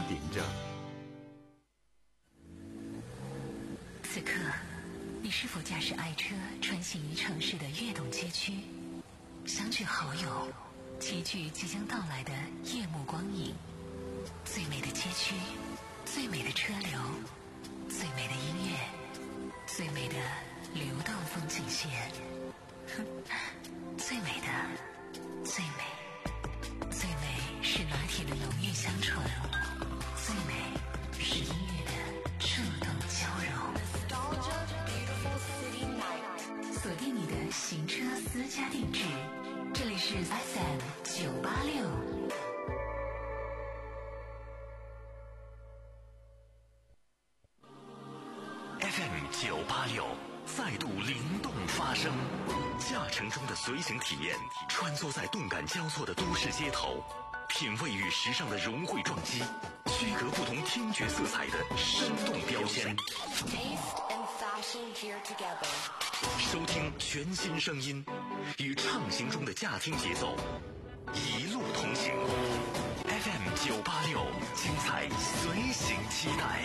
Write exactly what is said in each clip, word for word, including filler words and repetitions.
临着。 此刻，你是否驾驶爱车穿行于城市的跃动街区，相聚好友，齐聚即将到来的夜幕光影？最美的街区，最美的车流，最美的音乐，最美的流动风景线，最美的，最美，最美是拿铁的浓郁香醇，最美是音乐的触动交融。锁定你的行车私家定制，这里是 F M 九八六。 F M 九八六再度灵动发声，驾乘中的随行体验，穿梭在动感交错的都市街头，品味与时尚的融汇撞击，区隔不同听觉色彩的生动标签。收听全新声音，与畅行中的驾听节奏一路同行。F M 九八六，精彩随行期待。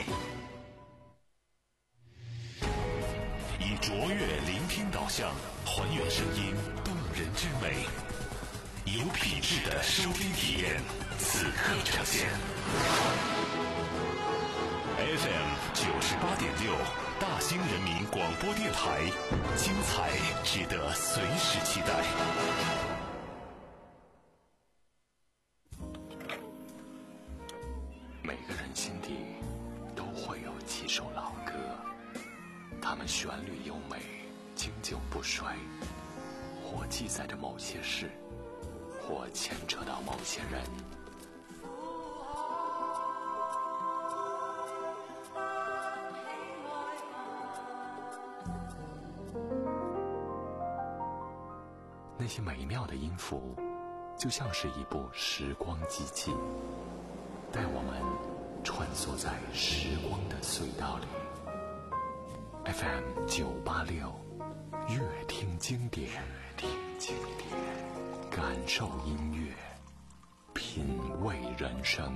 以卓越聆听导向，还原声音动人之美，有品质的收听体验，此刻呈现。F M 九十八点六，大兴人民广播电台，精彩值得随时期待。每个人心底都会有几首老歌，它们旋律优美，经久不衰，或记载着某些事，或牵扯到某些人。那些美妙的音符，就像是一部时光机器，带我们穿梭在时光的隧道里。F M 九八六，乐听经典，乐听经典，感受音乐，品味人生。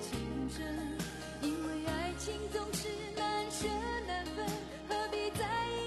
情总是难舍难分，何必在意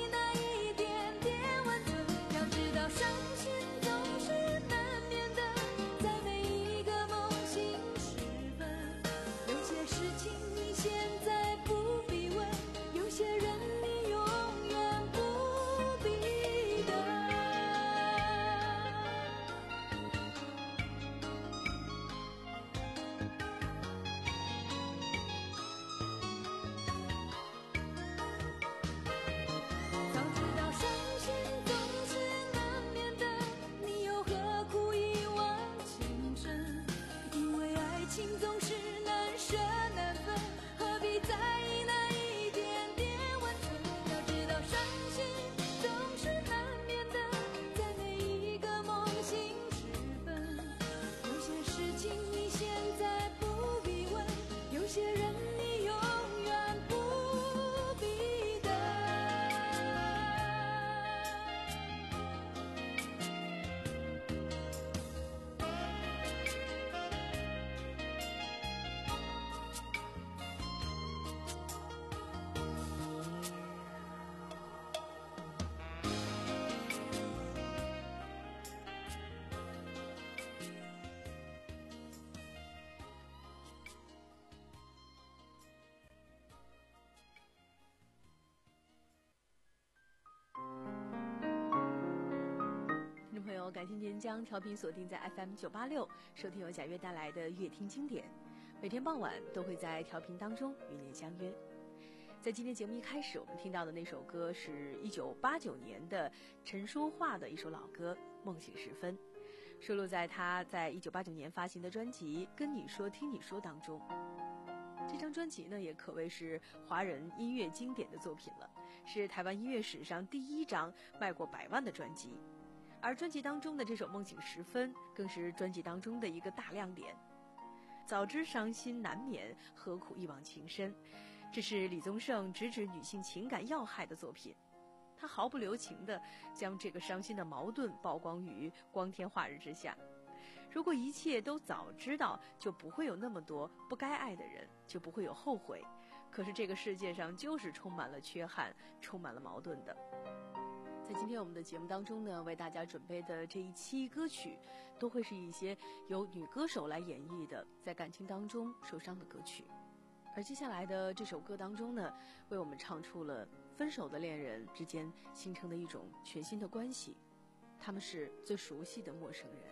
友，感谢您将调频锁定在 F M 九八六，收听由贾月带来的乐听经典。每天傍晚都会在调频当中与您相约。在今天节目一开始，我们听到的那首歌是一九八九年的陈淑桦的一首老歌《梦醒时分》，收录在他在一九八九年发行的专辑《跟你说听你说》当中。这张专辑呢，也可谓是华人音乐经典的作品了，是台湾音乐史上第一张卖过百万的专辑。而专辑当中的这首《梦醒时分》更是专辑当中的一个大亮点。早知伤心难免，何苦一往情深，这是李宗盛直指女性情感要害的作品。他毫不留情地将这个伤心的矛盾曝光于光天化日之下。如果一切都早知道，就不会有那么多不该爱的人，就不会有后悔。可是这个世界上就是充满了缺憾，充满了矛盾的。在今天我们的节目当中呢，为大家准备的这一期歌曲，都会是一些由女歌手来演绎的在感情当中受伤的歌曲。而接下来的这首歌当中呢，为我们唱出了分手的恋人之间形成的一种全新的关系，他们是最熟悉的陌生人。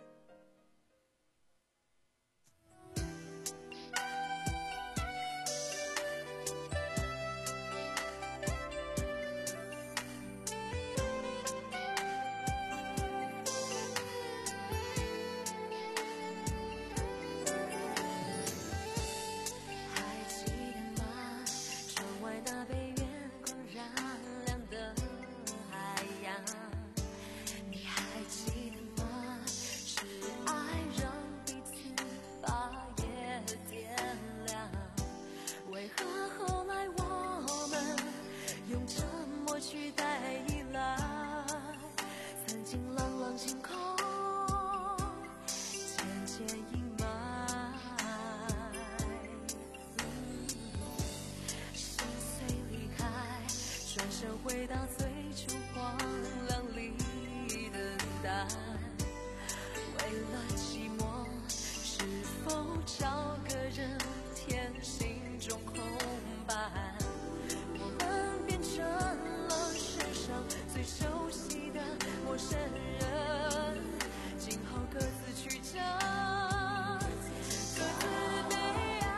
回到最初荒凉里等待，为了寂寞，是否找个人填心中空白？我们变成了世上最熟悉的陌生人，今后各自去找各自悲哀。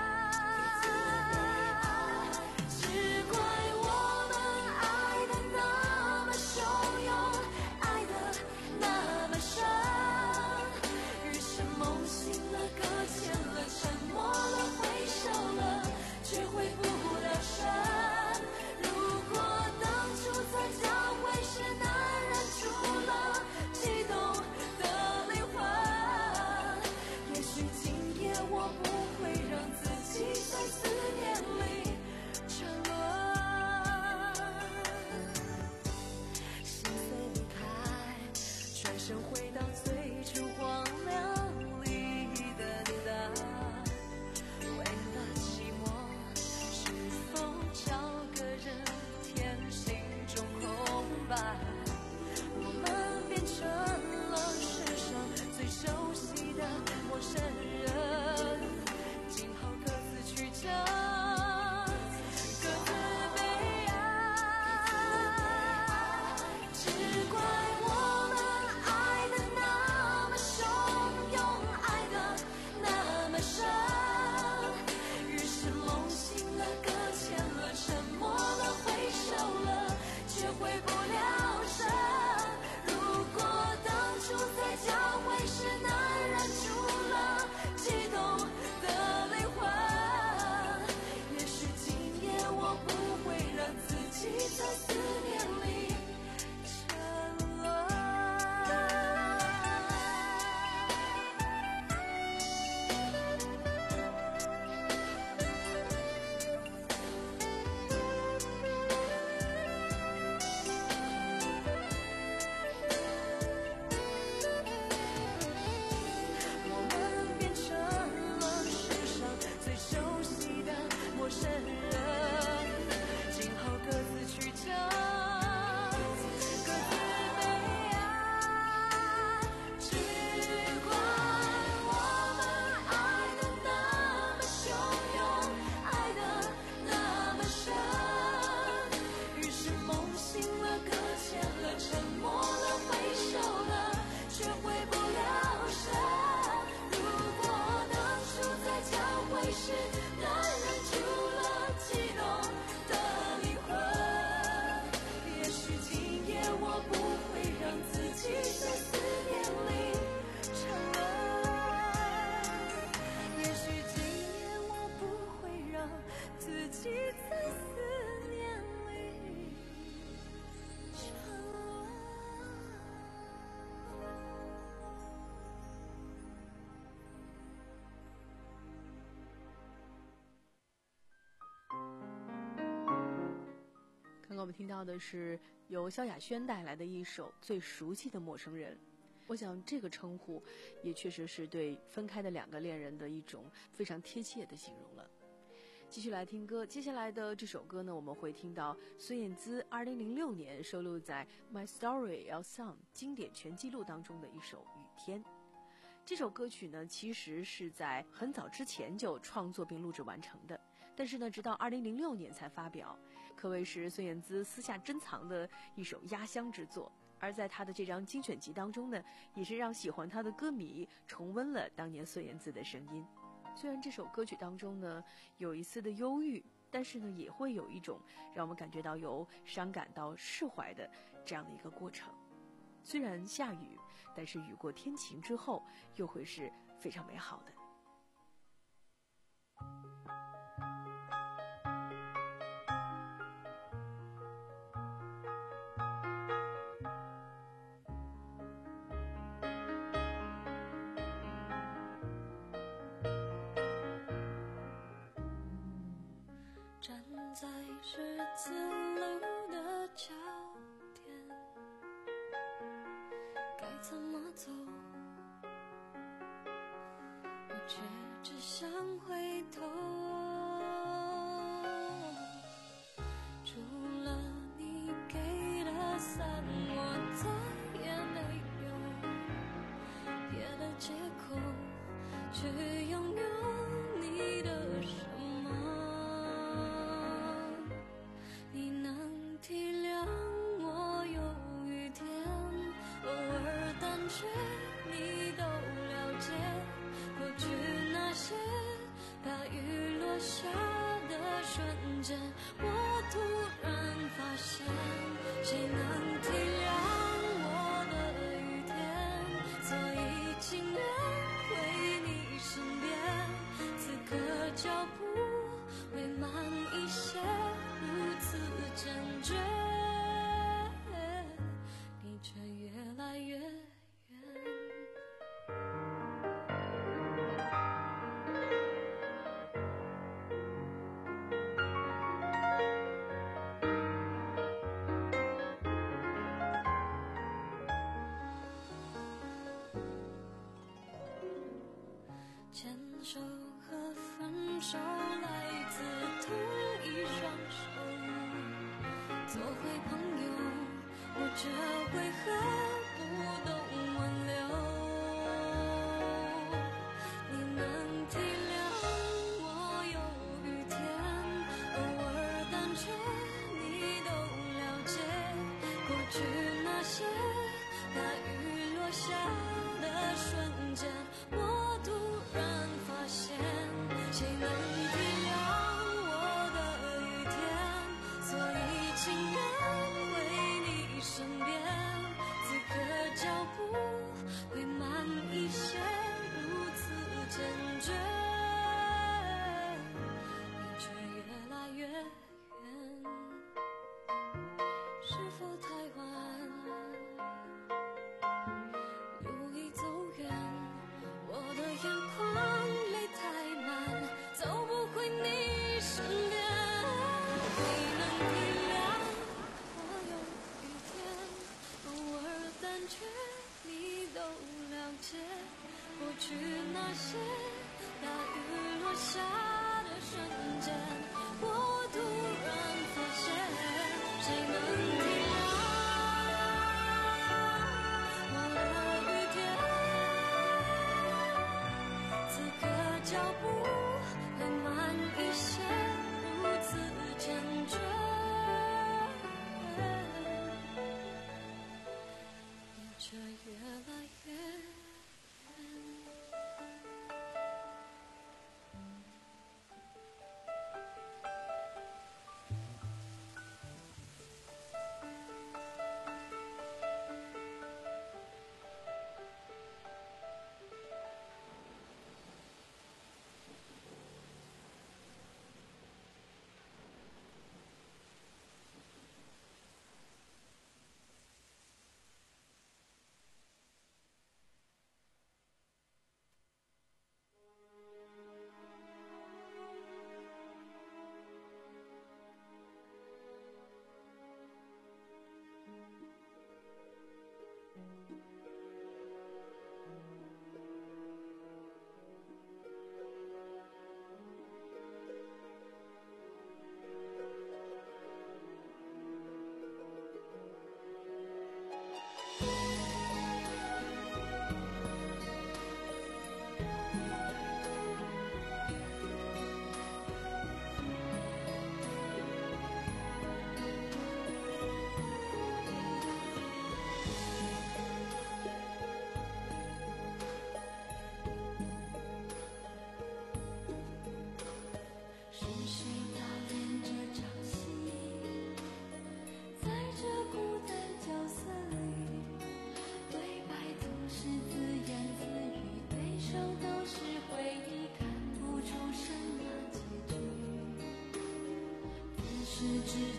只怪我们爱的那么汹涌，爱的那么深，日深梦醒了，搁浅了，沉默了，回首了，却回不了神。如果当初在交汇时难忍住了悸动的灵魂，也许今夜我不会让自己在思念里沉沦。心碎离开，转身回到最初荒凉里等待，为了寂寞，是否找个人填心中空白？我们变成了世上最熟悉的陌生人，今后各自去找各自悲哀。只怪我们爱的那我们听到的是由萧亚轩带来的一首《最熟悉的陌生人》。我想这个称呼也确实是对分开的两个恋人的一种非常贴切的形容了。继续来听歌，接下来的这首歌呢，我们会听到孙燕姿二零零六年收录在《My Story L Song》经典全记录当中的一首《雨天》。这首歌曲呢，其实是在很早之前就创作并录制完成的，但是呢，直到二零零六年才发表，可谓是孙燕姿私下珍藏的一首压箱之作。而在她的这张精选集当中呢，也是让喜欢她的歌迷重温了当年孙燕姿的声音。虽然这首歌曲当中呢有一丝的忧郁，但是呢也会有一种让我们感觉到由伤感到释怀的这样的一个过程。虽然下雨，但是雨过天晴之后又会是非常美好的。 站在十字路的交点，该怎么走？我却只想回头。除了你给的伞，我再也没有别的借口去拥有你的手。你能体谅我有雨天，偶尔胆怯，你都了解。过去那些大雨落下的瞬间，我突然发现，谁能体谅我的雨天？所以情愿回你身边，此刻脚步会慢一些，如此坚决，你却越来越远。牵手和分手来自同一双手，做回朋友，我这回合不懂挽留。你能体谅我有雨天，偶尔胆怯，你都了解。过去那些大雨落下的瞬间，我突然发现，谁能体谅我的雨天？所以情愿回你身边，此刻脚步会慢一些，如此坚决，你却越来越远。是否太晚？路已走远，我的眼眶泪太满，走不回你身边。你能体谅我有雨天，偶尔胆怯，你都了解。过去那些大雨落下的瞬间，我突然发现，谁能体谅我的雨天？此刻脚步会慢一些，如此坚决，你却越来越远。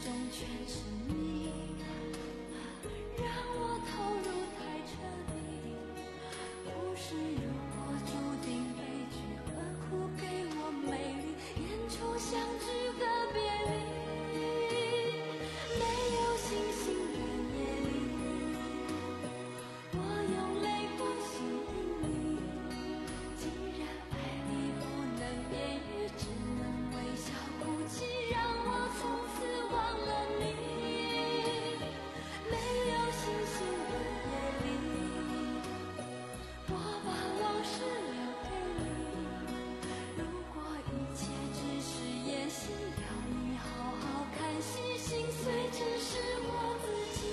终全是你，让我投入太彻底。不是如果注定悲剧，何苦给我美丽？演出相聚和别离，没有星星的夜里，我用泪光吸引你。既然爱你不能言语，只能微笑哭泣，让我从此忘了你。没有星星的夜里，我把往事留给你。如果一切只是演戏，要你好好看戏，心碎只是我自己。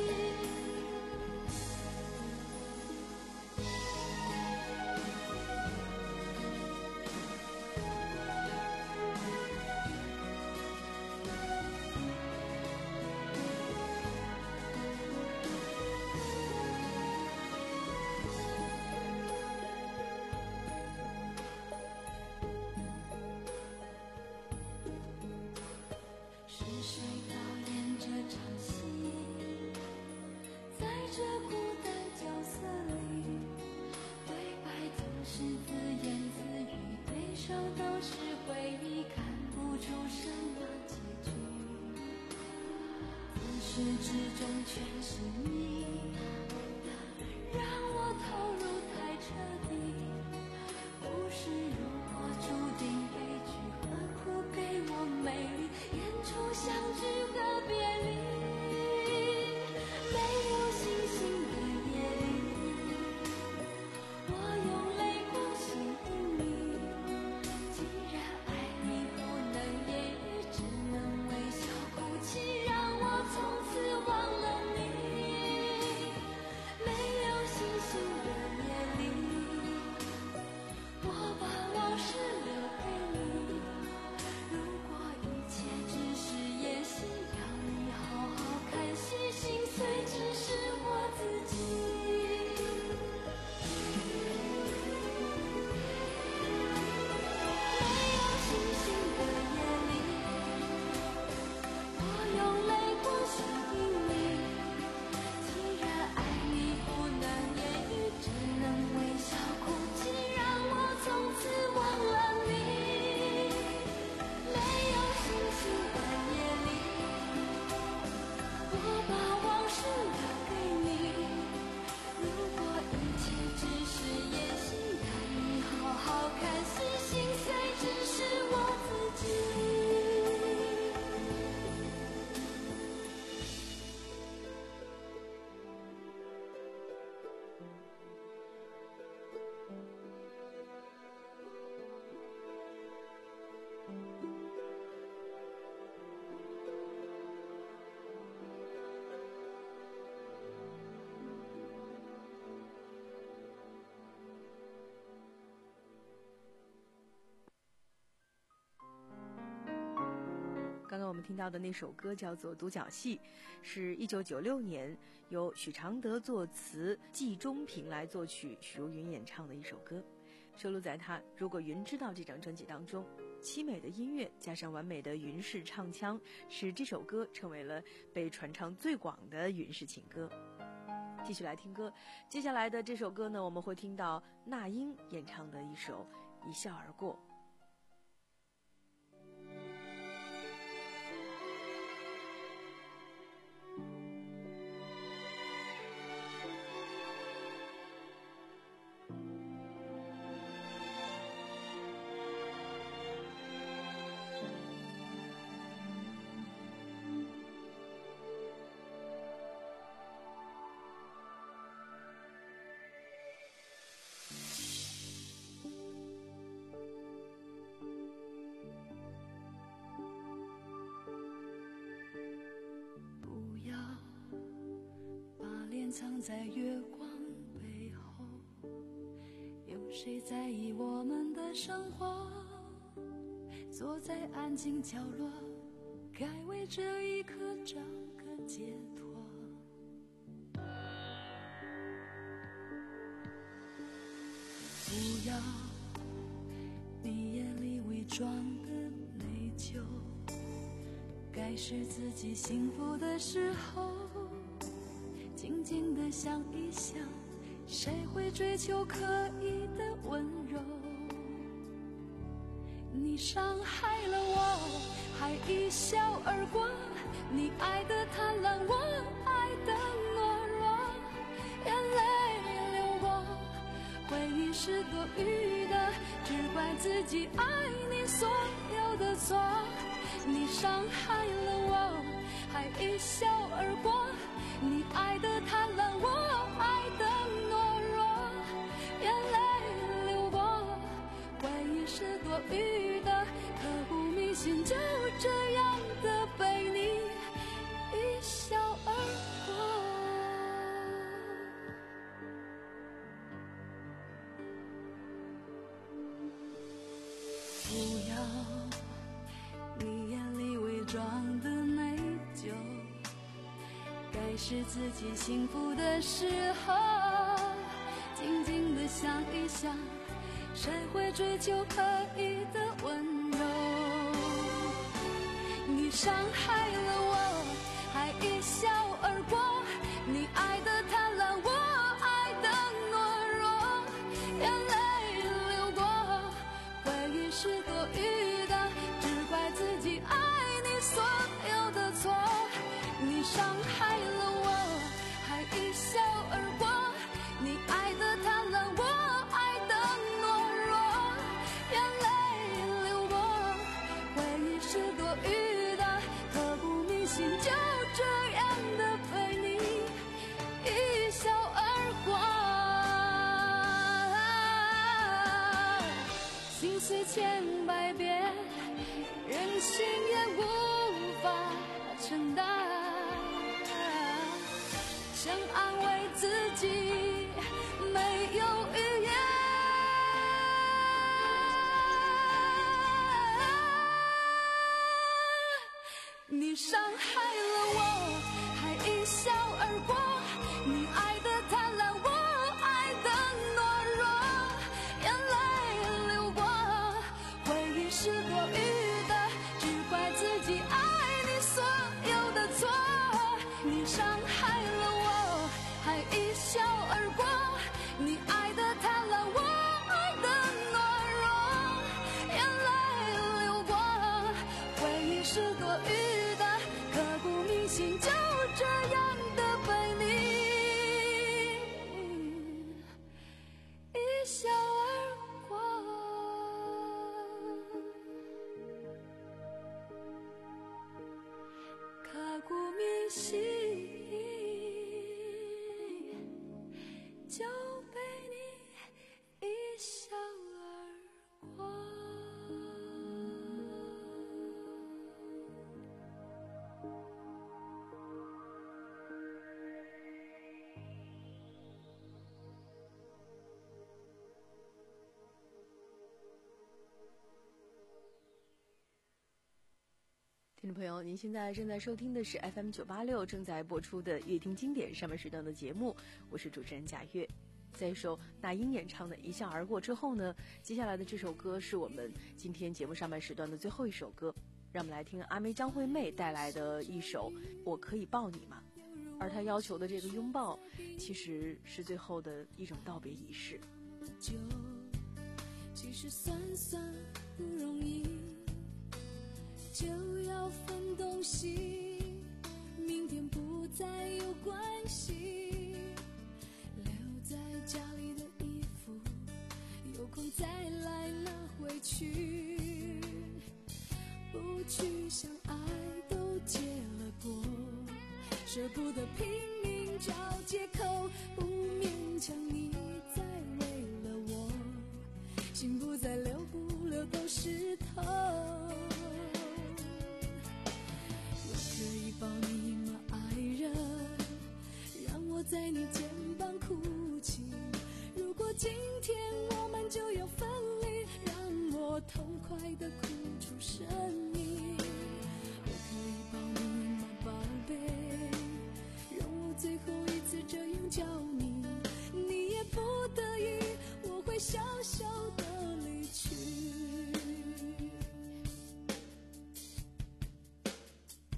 是谁导演这场戏？在这孤单角色里，对白总是自言自语，对手都是回忆，看不出什么结局。自始至终全是你，让我投入太彻底。不是如果注定悲剧，何苦给我美丽？演出相聚和别离，没有星星的夜里，我用泪光吸引你。既然爱你不能言语，只能微笑哭泣，让我从此忘了你。没有星星的夜里，我把往事留给你。如果一切只是演戏，要你好好看戏，心碎只是我自己。没有星星的夜里，我用泪光吸引你。既然爱你不能言语，只能微笑哭泣，让我从此忘了你。没有星星的夜里，我把往事留给你。如果一切只是演戏，让你好好看戏，心碎只是我自己。 刚刚我们听到的那首歌叫做《独角戏》，是一九九六年由许常德作词，季中平来作曲，许茹芸演唱的一首歌，收录在他《如果云知道》这张专辑当中。凄美的音乐加上完美的云式唱腔，使这首歌成为了被传唱最广的云式情歌。继续来听歌，接下来的这首歌呢，我们会听到那英演唱的一首《一笑而过》。 藏在月光背后，有谁在意我们的生活？坐在安静角落，该为这一刻找个解脱。不要你眼里伪装的内疚， 该是自己幸福的时候，静静地想一想，谁会追求可以的温柔？你伤害了我，还一笑而过，你爱的贪婪，我爱的懦弱，眼泪流过，回忆是多余的，只怪自己爱你所有的错。你伤害了我，还一笑而过，你爱的贪婪，我爱的懦弱，眼泪流过，回忆是多余的，刻骨铭心，就这样的被你一笑而过。不要你眼里伪装的内疚，该是自己幸福的时候，静静地想一想，谁会追求可以的温柔？你伤害了我，还一笑而过，你爱的贪婪，我爱的懦弱，眼泪流过，回忆是多余的，只怪自己爱你所有的错。你伤害了我，还一笑而过，你爱的贪婪，我爱的懦弱，眼泪流过，回忆是多余的，刻骨铭心，就这样的被你一笑而过。心碎千百遍，人心也无法承担，想安慰自己没有语言。你伤害了我，还一笑而过，你爱的贪婪，我爱的懦弱，眼泪流过，回忆是多余的，只怪自己爱你所有的错。你伤害了我，还一笑而过，你爱的贪婪，我爱的懦弱，眼泪流过，回忆是多余的，刻骨铭心，就这样的被你一笑而过。刻骨铭心，就被你一笑而过。 听众朋友，您现在正在收听的是 F M 九八六正在播出的乐听经典上半时段的节目，我是主持人贾月。在一首那英演唱的《一笑而过》之后呢，接下来的这首歌是我们今天节目上半时段的最后一首歌，让我们来听阿妹张惠妹带来的一首《我可以抱你吗》。而她要求的这个拥抱，其实是最后的一种道别仪式。 就其实算算不容易，就要分东西，明天不再有关系，留在家里的衣服，有空再来拿回去，不去想爱都结了果，舍不得拼命找借口，不勉强你再为了我，心不再流不流都湿透。可以抱你吗，爱人？让我在你肩膀哭泣。如果今天我们就要分离，让我痛快地哭出声音。我可以抱你吗，宝贝？让我最后一次这样叫你，你也不得已，我会笑笑地离去。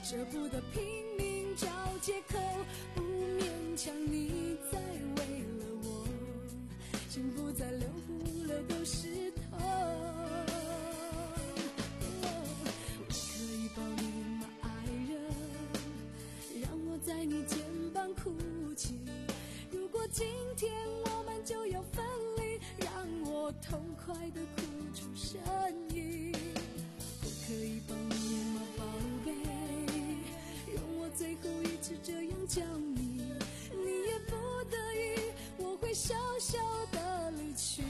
舍不得拼命找借口，不勉强你再为了我，心不再流不了都湿透。我可以抱你吗，爱人？让我在你肩膀哭泣。如果今天我们就要分离，让我痛快地哭出声音。我可以抱你吗，宝贝？容我最后一次这样叫你，你也不得已，我会笑笑地离去。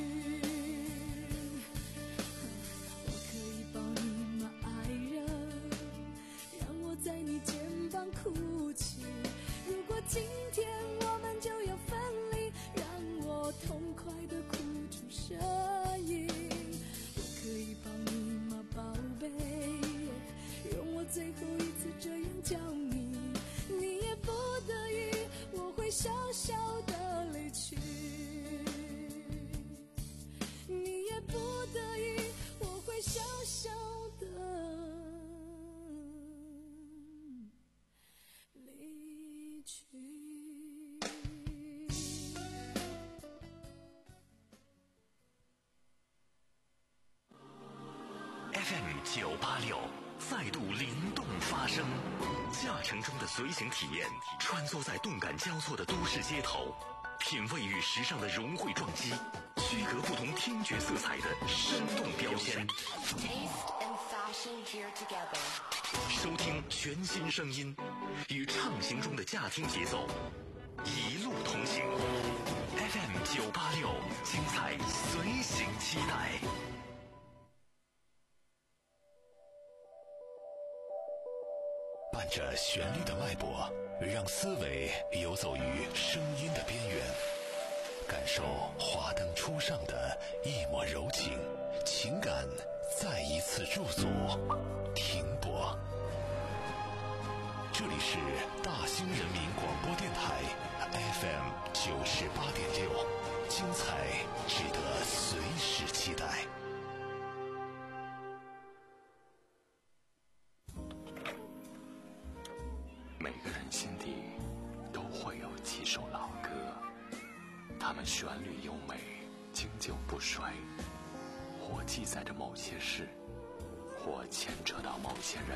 我可以抱你吗，爱人？让我在你肩膀哭泣。如果今天我们就要分离，让我痛快地哭出声音。我可以抱你吗，宝贝？容我最后一次这样叫你，你也不得已，我会笑笑地离去。你也不得已，我会笑笑地离去。 F M 九八六再度灵动发声，驾乘中的随行体验，穿梭在动感交错的都市街头，品味与时尚的融汇撞击，区隔不同听觉色彩的生动标签。收听全新声音，与畅行中的驾听节奏，一路同行。F M 九八六，精彩随行期待。伴着旋律的脉搏，让思维游走于声音的边缘，感受华灯初上的一抹柔情，情感再一次驻足停泊。这里是大兴人民广播电台 F M 九十八点六，精彩值得随时期待。 每个人心底都会有几首老歌，它们旋律优美，经久不衰，或记载着某些事，或牵扯到某些人。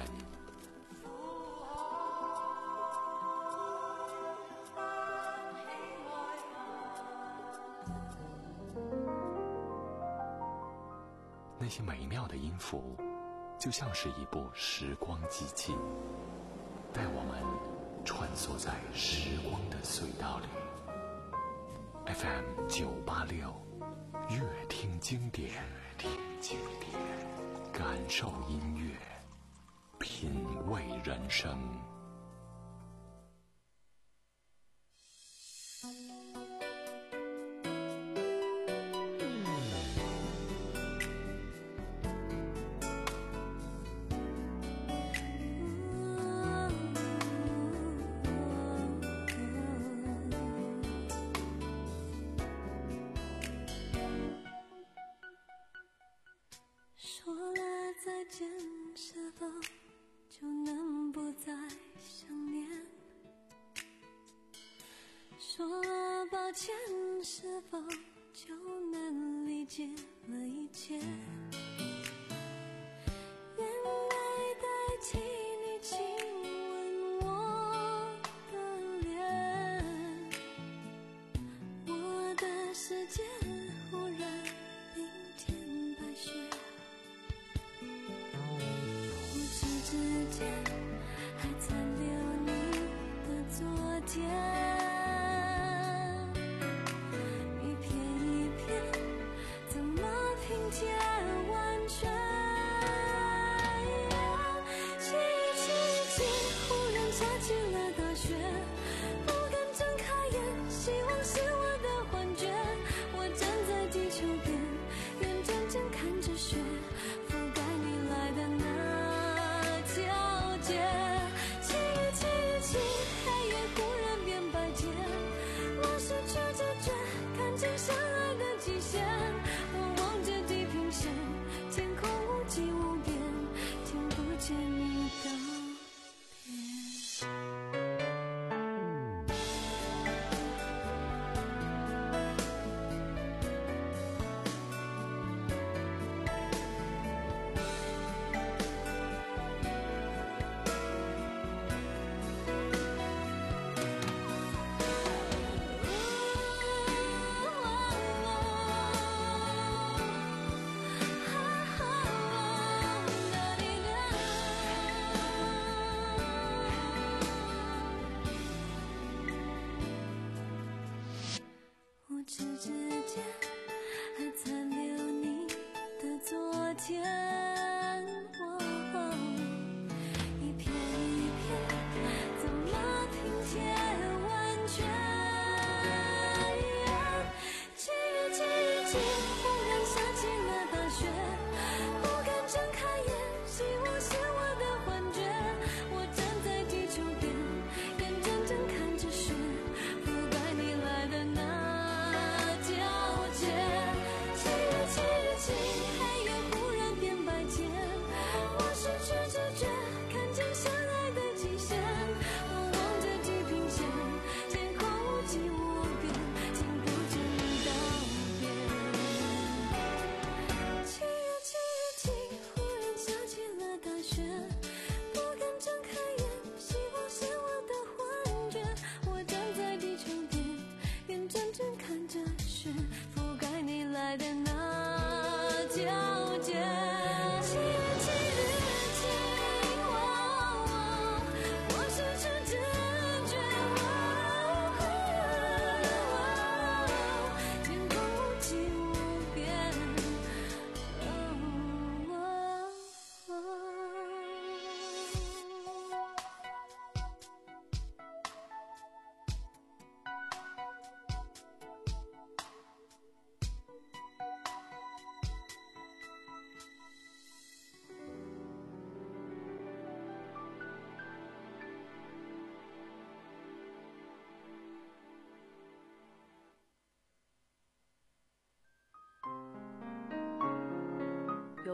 那些美妙的音符，就像是一部时光机器，带我们穿梭在时光的隧道里。F M 九八六，乐听经典，听经典，感受音乐，品味人生。 说了再见，是否就能不再想念？说了抱歉，是否就能理解了一切？眼泪代替你亲吻我的脸，我的世界忽然冰天白雪。不知之间还残留你的昨天，一片一片怎么拼贴完全？记忆记忆记，忽然下起了大雪，不敢睁开眼，希望是我的幻觉。我站在地球边，眼睁睁看着雪覆盖你来的那条街，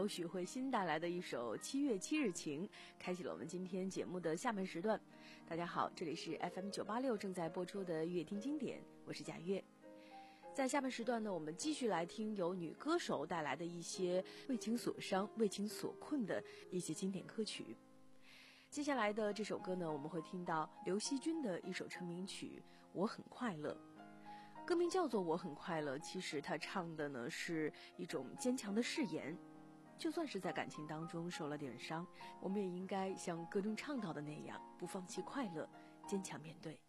由许慧欣带来的一首《七月七日晴》，开启了我们今天节目的下半时段。大家好，这里是 F M 九八六正在播出的乐听经典，我是贾月。在下半时段呢，我们继续来听由女歌手带来的一些为情所伤、为情所困的一些经典歌曲。接下来的这首歌呢，我们会听到刘惜君的一首成名曲《我很快乐》。歌名叫做《我很快乐》，其实他唱的呢是一种坚强的誓言，就算是在感情当中受了点伤，我们也应该像歌中唱到的那样，不放弃快乐，坚强面对。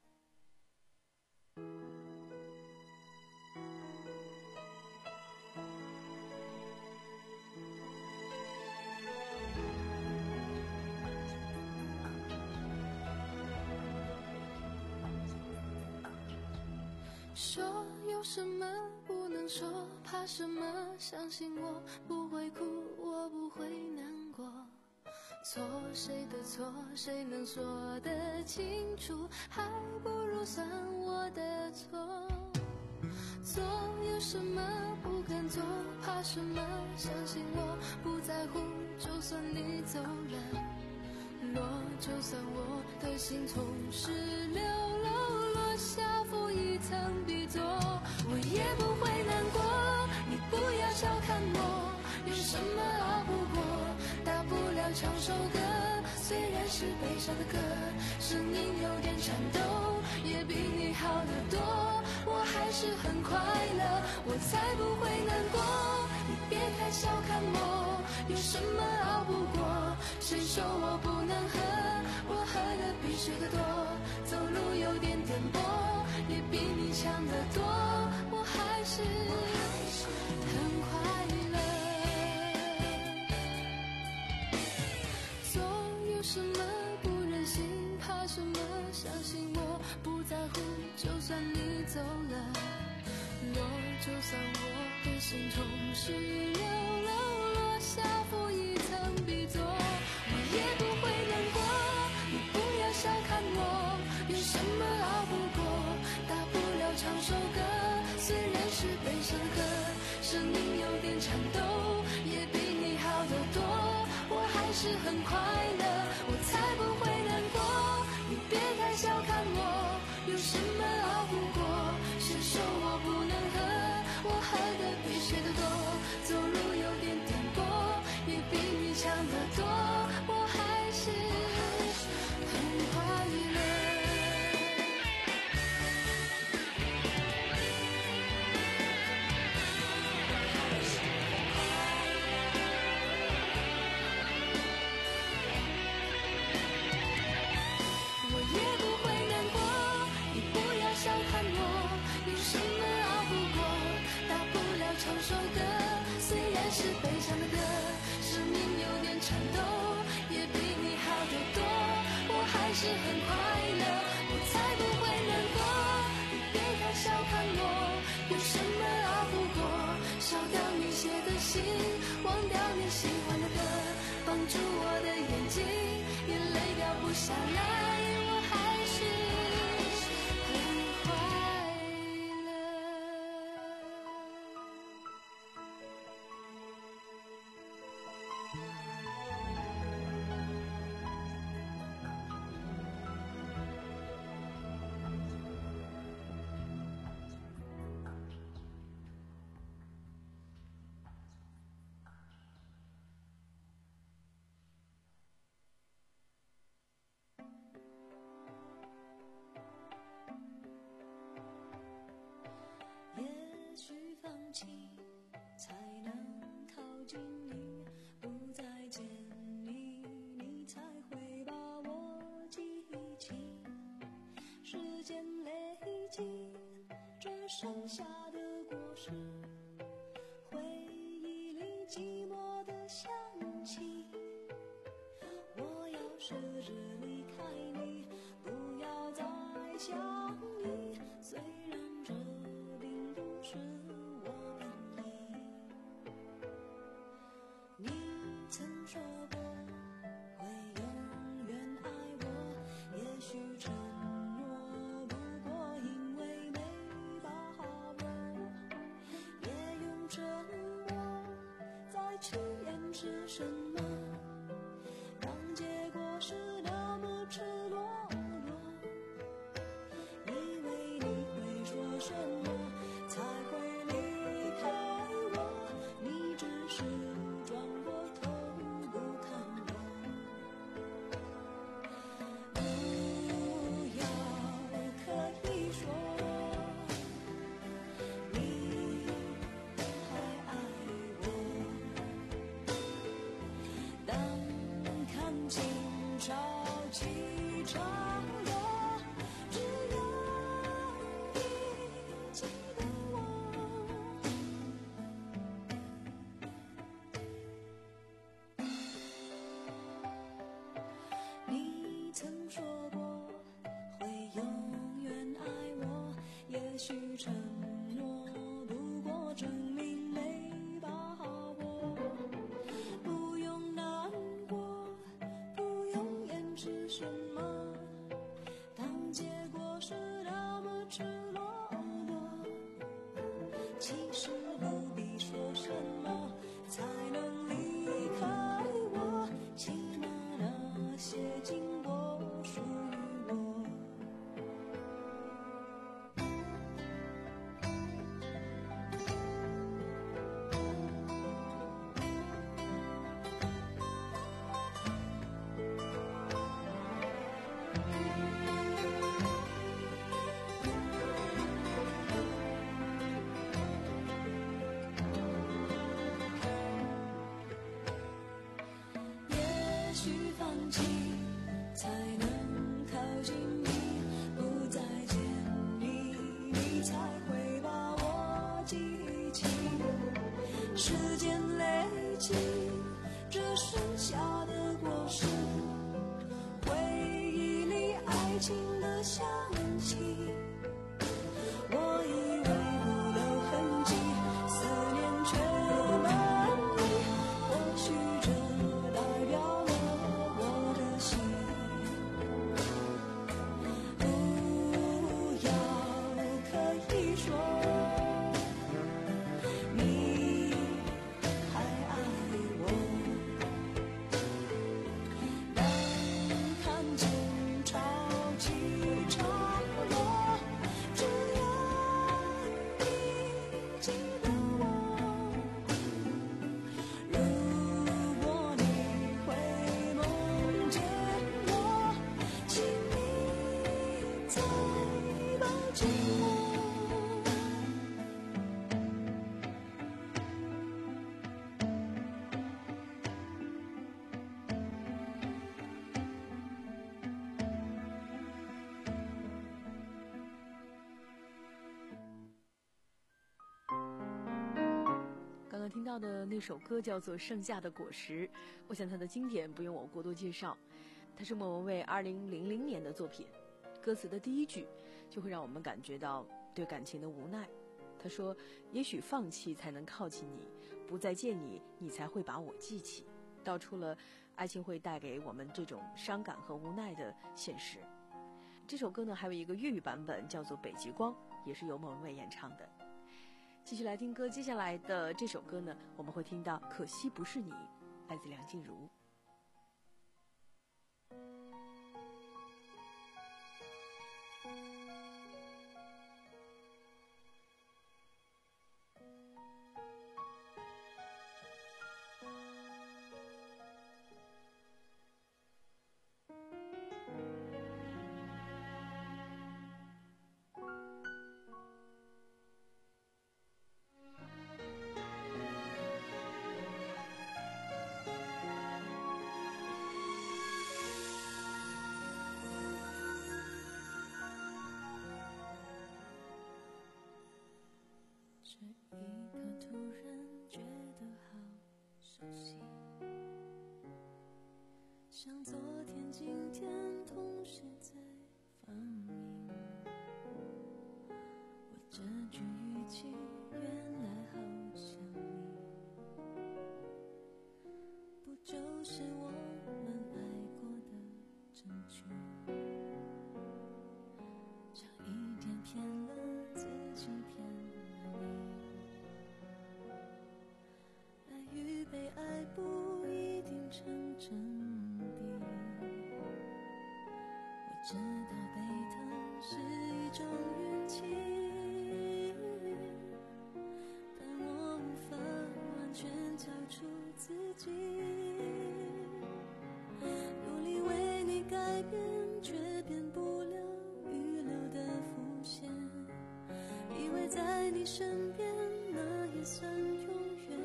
说有什么不能说，怕什么，相信我不会哭，我不会难过。错谁的错，谁能说得清楚，还不如算我的错。做有什么不敢做，怕什么，相信我不在乎，就算你走了，落就算我的心从十六楼落下负一层鼻座，我也不会难过，你不要小看我，有什么熬不过，大不了唱首歌，虽然是悲伤的歌，声音有点颤抖，也比你好得多，我还是很快乐，我才不会难过，你别太小看我，有什么熬不过，谁说我不能喝，我喝的比谁的多，走路有点颠簸，也比你强得多，我还是很快乐。做有什么不忍心，怕什么，相信我不在乎，就算你走了，落就算我的心从十六楼落下负一层鼻座，我也不会难过，你不要小看我，有什么熬不过，大不了唱首歌，虽然是悲伤的歌，声音有点颤抖，也比你好得多，我还是很快乐，我才不会难过，你别太小看我，有什么熬不过，谁说我不能喝，我喝的比谁的多，走路有点颠簸，也比你强得多，我还是很快乐。我也不会难过，你不要小看我，有什么熬不过，大不了唱首歌，虽然是悲伤的歌，声音有点颤抖，也比你好得多，我还是很快乐，我才不会难过，你别太小看我，有什么熬不过，烧掉你写的信，忘掉你喜欢的歌，绑住我的眼睛，眼泪掉不下来，我还是很快乐。也许放弃才能靠近你，不再见你，你才会把我记起，时间累积这剩下的果实，回忆里寂寞的香气，我要试着离开你，不要再想你，虽然这并不是我愿意。你曾说过会永远爱我，也许承诺不过因为没把握，也用沉默再去掩饰什么？当结果是那么赤裸裸，以为你会说什么才会离开我，你只是转过头不看我。不要刻意说你还爱我，当看清潮起潮落，只要你记得我。你曾说过会永远爱我，也许承诺不过证明没把握。不用难过，不用掩饰什么，当结果是那么赤裸裸，其实不必说什么才能离开我，起码那些经过属于我。也许放弃才能靠近你，不再见你，你才会把我记起。时间累积这剩下的果实，回忆里爱情的香气，我以为不留痕迹，思念却满溢，或许这代表了我的心。不要刻意说你还爱我，当看清潮起潮落，只要你记得我。如果你会梦见我，请你再抱紧我。 刚刚听到的那首歌叫做《盛夏的果实》，我想它的经典不用我过多介绍，它是莫文蔚二零零零年的作品。歌词的第一句就会让我们感觉到对感情的无奈。他说：“也许放弃才能靠近你，不再见你，你才会把我记起。”道出了爱情会带给我们这种伤感和无奈的现实。这首歌呢，还有一个粤语版本叫做《北极光》，也是由莫文蔚演唱的。继续来听歌，接下来的这首歌呢，我们会听到《可惜不是你》，来自梁静茹。 这一刻突然觉得好熟悉，像昨天今天同时在放映。我这句语气原来好像你，不就是我们爱过的证据，差一点骗了自己，骗了你。爱与被爱不一知道悲痛是一种运气，但我无法完全交出自己，努力为你改变，却变不了预留的伏线，以为在你身边那也算永远，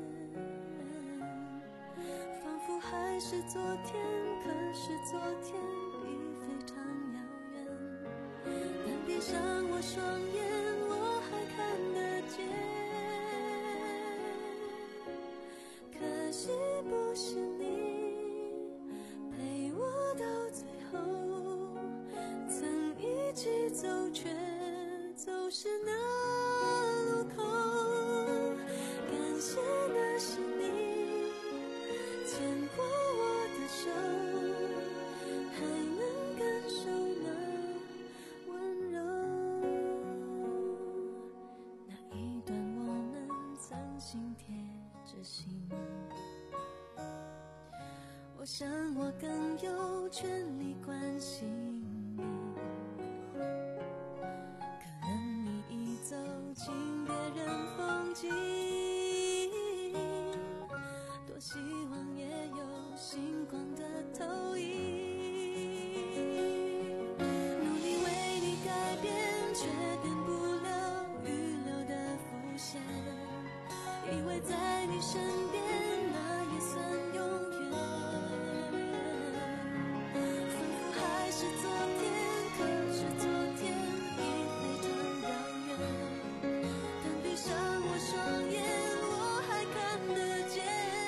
仿佛还是昨天，可是昨天已非常遥远，但闭上我双眼，我还看得见，可惜不是你陪我到最后，曾一起走却走失那路口，感谢那是你牵过我的手，还能感受那温柔，那一段我们曾心贴着心，我想我更有权利关心你，可能你已走进别人风景，多希望也有星光的投影，努力为你改变，却变不了预留的伏线，以为在你身边那也算永远，仿佛还是昨天，可是昨天已非常遥远，但闭上我双眼，我还看得见，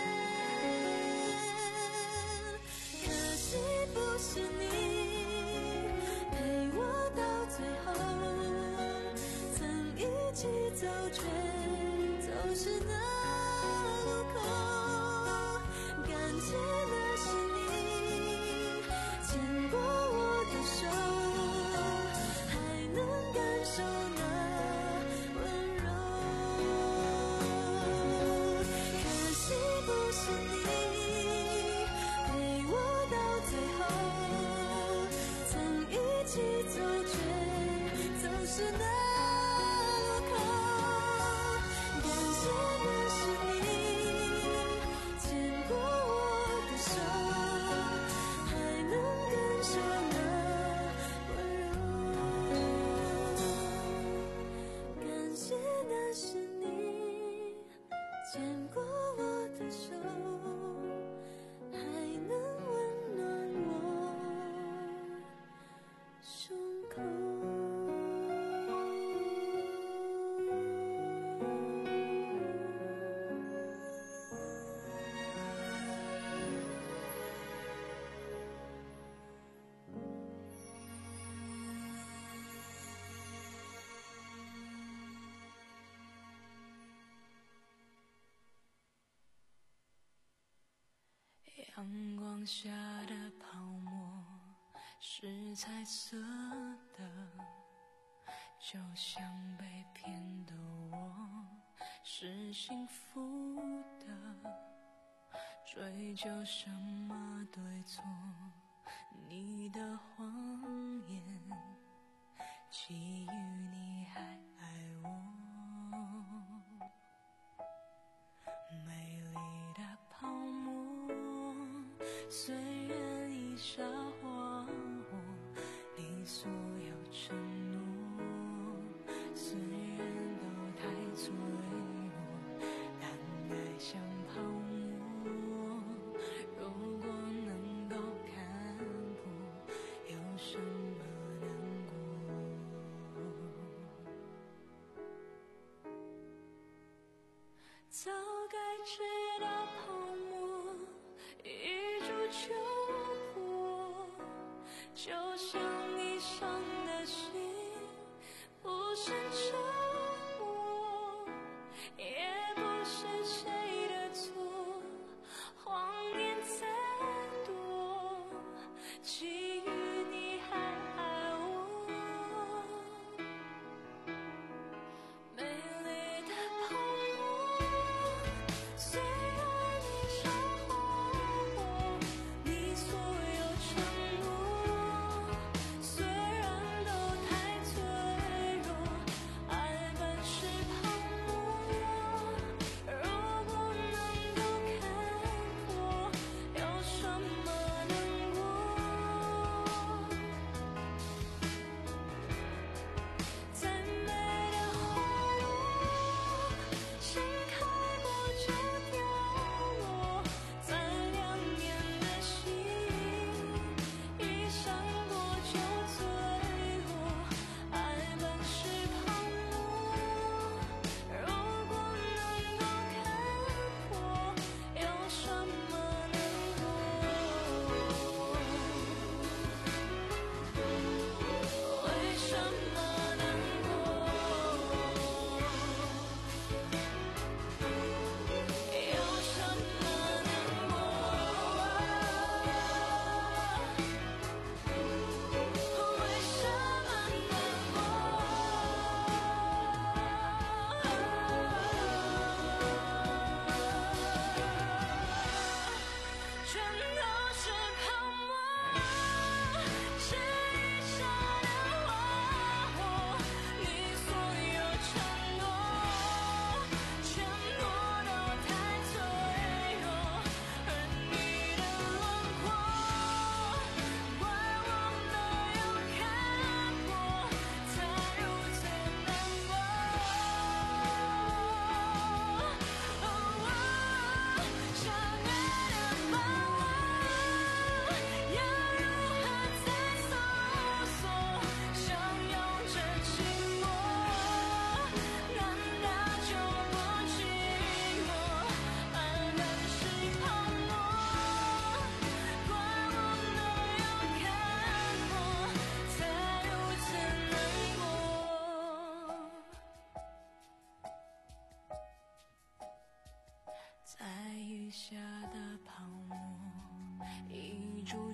可惜不是你陪我到最后，曾一起走却走失那路口，感谢那是你牵过我的手，还能感受那温柔，可惜不是你陪我到最后，曾一起走却走失那路口，感谢那是你牵过我的手，还能感受那温柔，感谢那是你牵过我的手，还能温暖我胸口。 阳光下的泡沫是彩色的，就像被骗的我是幸福的，追究什么对错，你的谎言基于你还爱我，美丽的泡沫虽然已沙化我，你所有承诺虽然都太脆弱，但爱像泡沫，如果能够看破，有什么难过？早该知道泡沫一触就破，就像你伤的心不是沉默，也不是谁的错，谎言再多，基于你还爱我，美丽的泡沫虽然你伤害我，你所有承诺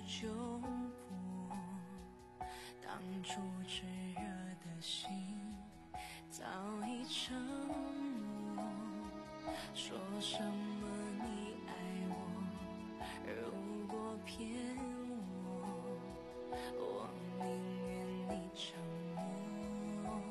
救过，当初炽热的心早已沉默。说什么你爱我，如果骗我，我宁愿你沉默。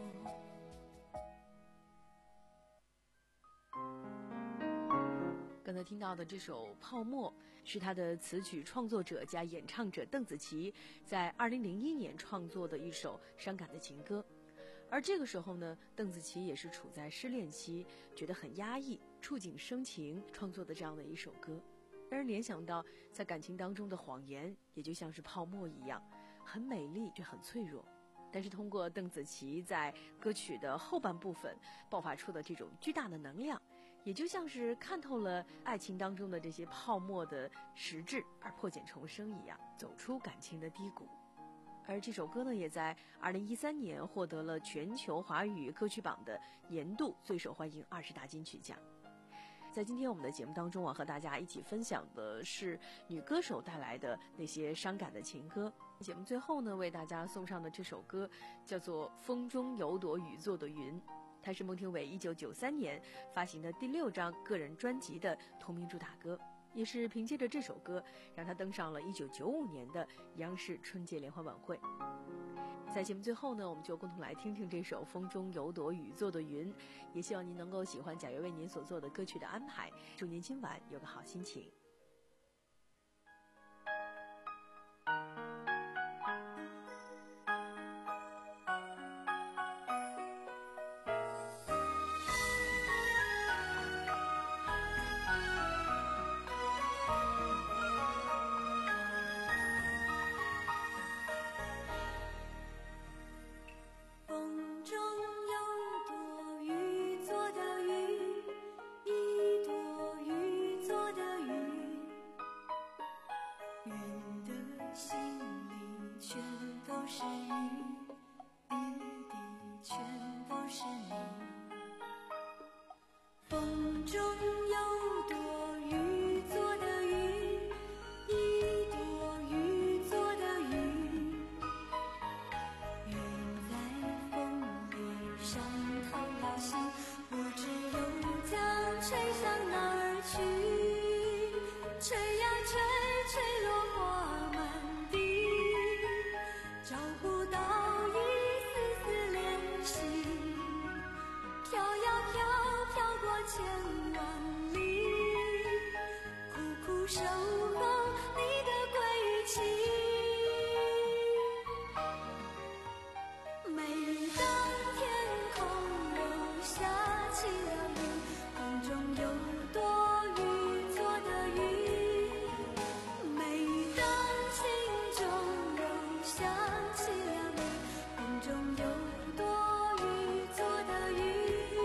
刚才听到的这首《泡沫》是他的词曲创作者加演唱者邓紫棋在二零零一年创作的一首伤感的情歌。而这个时候呢，邓紫棋也是处在失恋期，觉得很压抑，触景生情创作的这样的一首歌。让人联想到在感情当中的谎言也就像是泡沫一样，很美丽却很脆弱。但是通过邓紫棋在歌曲的后半部分爆发出的这种巨大的能量，也就像是看透了爱情当中的这些泡沫的实质而破茧重生一样，走出感情的低谷。而这首歌呢，也在二零一三年获得了全球华语歌曲榜的年度最受欢迎二十大金曲奖。在今天我们的节目当中啊，和大家一起分享的是女歌手带来的那些伤感的情歌。节目最后呢，为大家送上的这首歌叫做《风中有朵雨做的云》，它是孟庭苇一九九三年发行的第六张个人专辑的同名主打歌，也是凭借着这首歌让她登上了一九九五年的央视春节联欢晚会。在节目最后呢，我们就共同来听听这首《风中有朵雨做的云》，也希望您能够喜欢贾悦为您所做的歌曲的安排，祝您今晚有个好心情。 风中有朵雨做的云，一朵雨做的云，云在风里上透了心，不知又将吹向哪儿去，吹呀吹，吹落花满地，找不到一丝丝联系，飘呀飘，飘过千万里，苦苦守候你的归期。每当天空又下起了雨，空中有朵雨做的云，每当心中又想起了你，空中有朵雨做的云。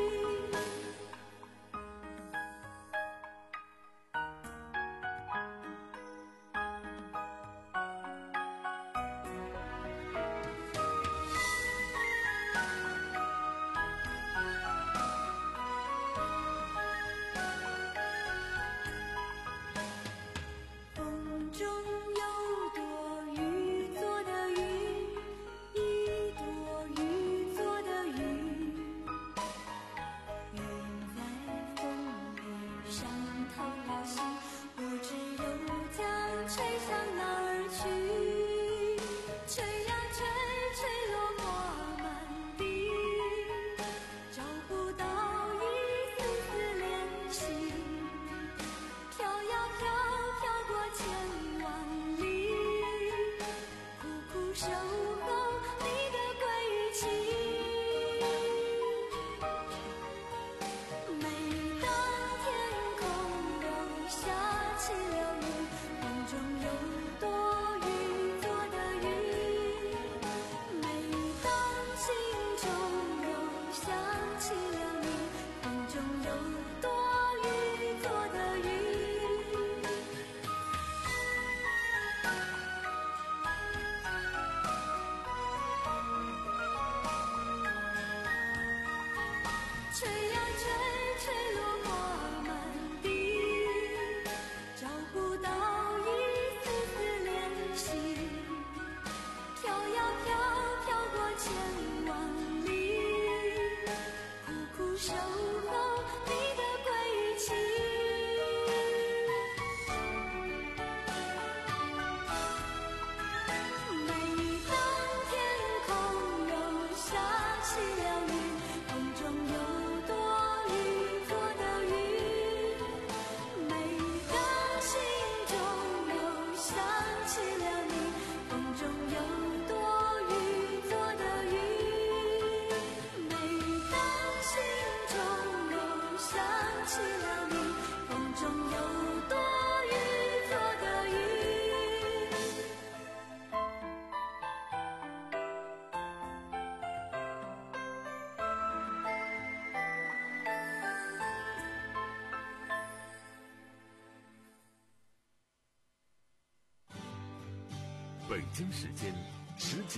风中有朵雨做的云，一朵雨做的云，云在风里上透了心，不知又将吹向哪儿去，吹呀吹，吹落花满地，找不到一丝丝联系，飘呀飘，飘过千万里，苦苦守候你的归期。每当天空又下起了雨，空中有朵雨做的云，每当心中又想起了你，空中有朵雨做的云。 千万里，苦苦守候你的归期。每当天空又下起了雨，风中有朵雨做的云。每当心中又想起了你，风中有朵雨做的云。每当心中又想起了你，风中有朵雨做的云。 北京时间十九